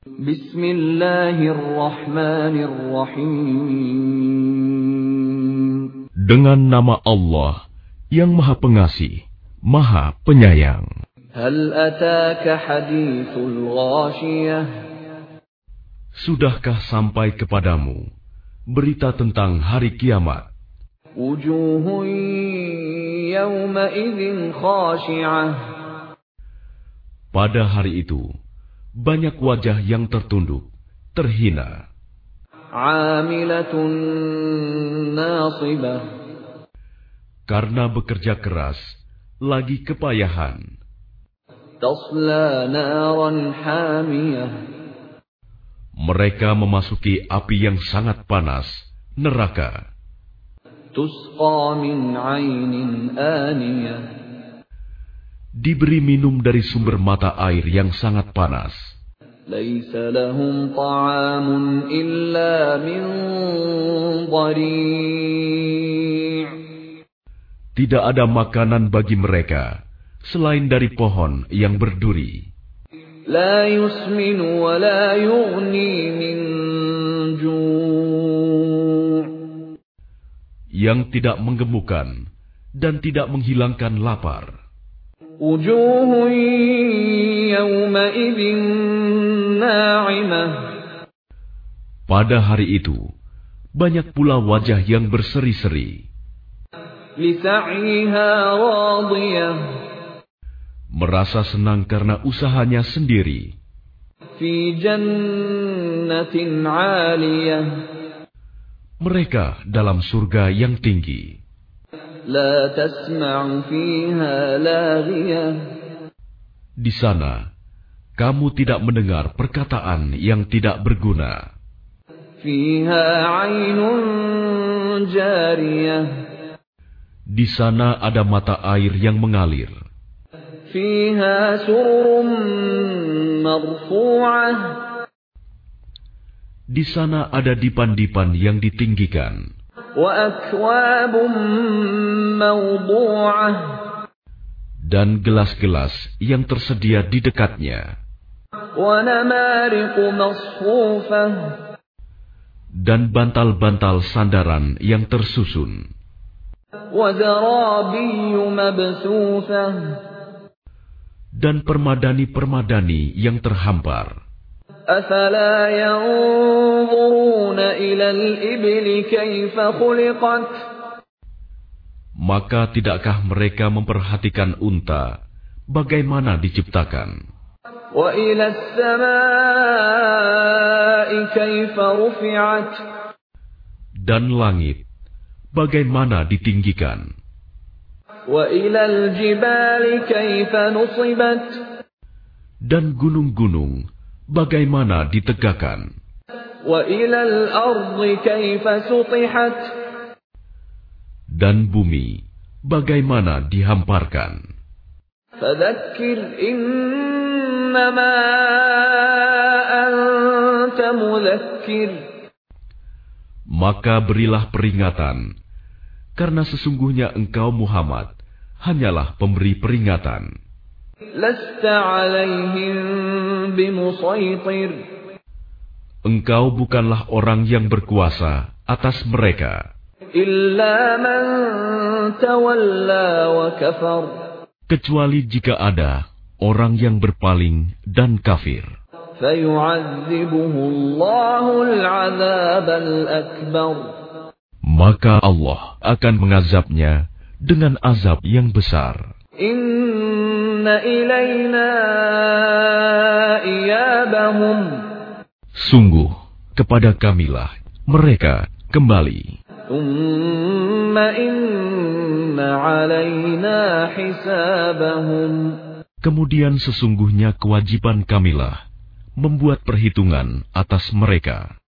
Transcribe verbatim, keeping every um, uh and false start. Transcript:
Bismillahirrahmanirrahim. Dengan nama Allah yang Maha Pengasih, Maha Penyayang. Hal ataka hadithul ghashiyah. Sudahkah sampai kepadamu berita tentang hari kiamat? Wujuhun yawma idzin khashi'ah. Pada hari itu banyak wajah yang tertunduk, terhina. Amilatun nasibah. Karena bekerja keras, lagi kepayahan. Tasla naran hamiyah. Mereka memasuki api yang sangat panas, neraka. Tusqa min 'ainin aniyah. Diberi minum dari sumber mata air yang sangat panas. Laisa lahum ta'amun illa min dhari'. Tidak ada makanan bagi mereka selain dari pohon yang berduri. La yusminu wa la yughni min ju'. Yang tidak menggemukkan dan tidak menghilangkan lapar. Wujuhun yawma idzin na'imah. Pada hari itu banyak pula wajah yang berseri-seri. Li sa'iha radiyah. Merasa senang karena usahanya sendiri. Fi jannatin 'aliyah. Mereka dalam surga yang tinggi. La tasma'u fiha laghiyah. Di sana kamu tidak mendengar perkataan yang tidak berguna. Fiha 'ainun jariyah. Di sana ada mata air yang mengalir. Fiha sururun marfu'ah. Di sana ada dipan-dipan yang ditinggikan. Wa akwabun mawdu'ah. Dan gelas-gelas yang tersedia di dekatnya. Wa namariqu masfufah. Dan bantal-bantal sandaran yang tersusun. Wa zarabiyyu mabthufah. Dan permadani-permadani yang terhampar. Afala yanzuruna ila al-ibli kaifa khuliqat. Maka tidakkah mereka memperhatikan unta bagaimana diciptakan? Wa ila as-samaa'i kaifa rufi'at. Dan langit bagaimana ditinggikan? Wa ila al-jibali kaifa nusibat. Dan gunung-gunung bagaimana ditegakkan? Wa ila al-ardi kaifa sutihat. Dan bumi bagaimana dihamparkan? Fadzakkir innama anta mudzakkir. Maka berilah peringatan, karena sesungguhnya engkau Muhammad hanyalah pemberi peringatan. Lasta 'alaihim bimusaitir. Engkau bukanlah orang yang berkuasa atas mereka. Illa man tawalla wa kafar. Kecuali jika ada orang yang berpaling dan kafir. Fayu'adzibuhu Allahul 'adzabal akbar. Maka Allah akan mengazabnya dengan azab yang besar. Inna ilayna iyabahum. Sungguh kepada kamilah mereka kembali. Thumma inna alayna hisabahum. Kemudian sesungguhnya kewajiban kamilah membuat perhitungan atas mereka.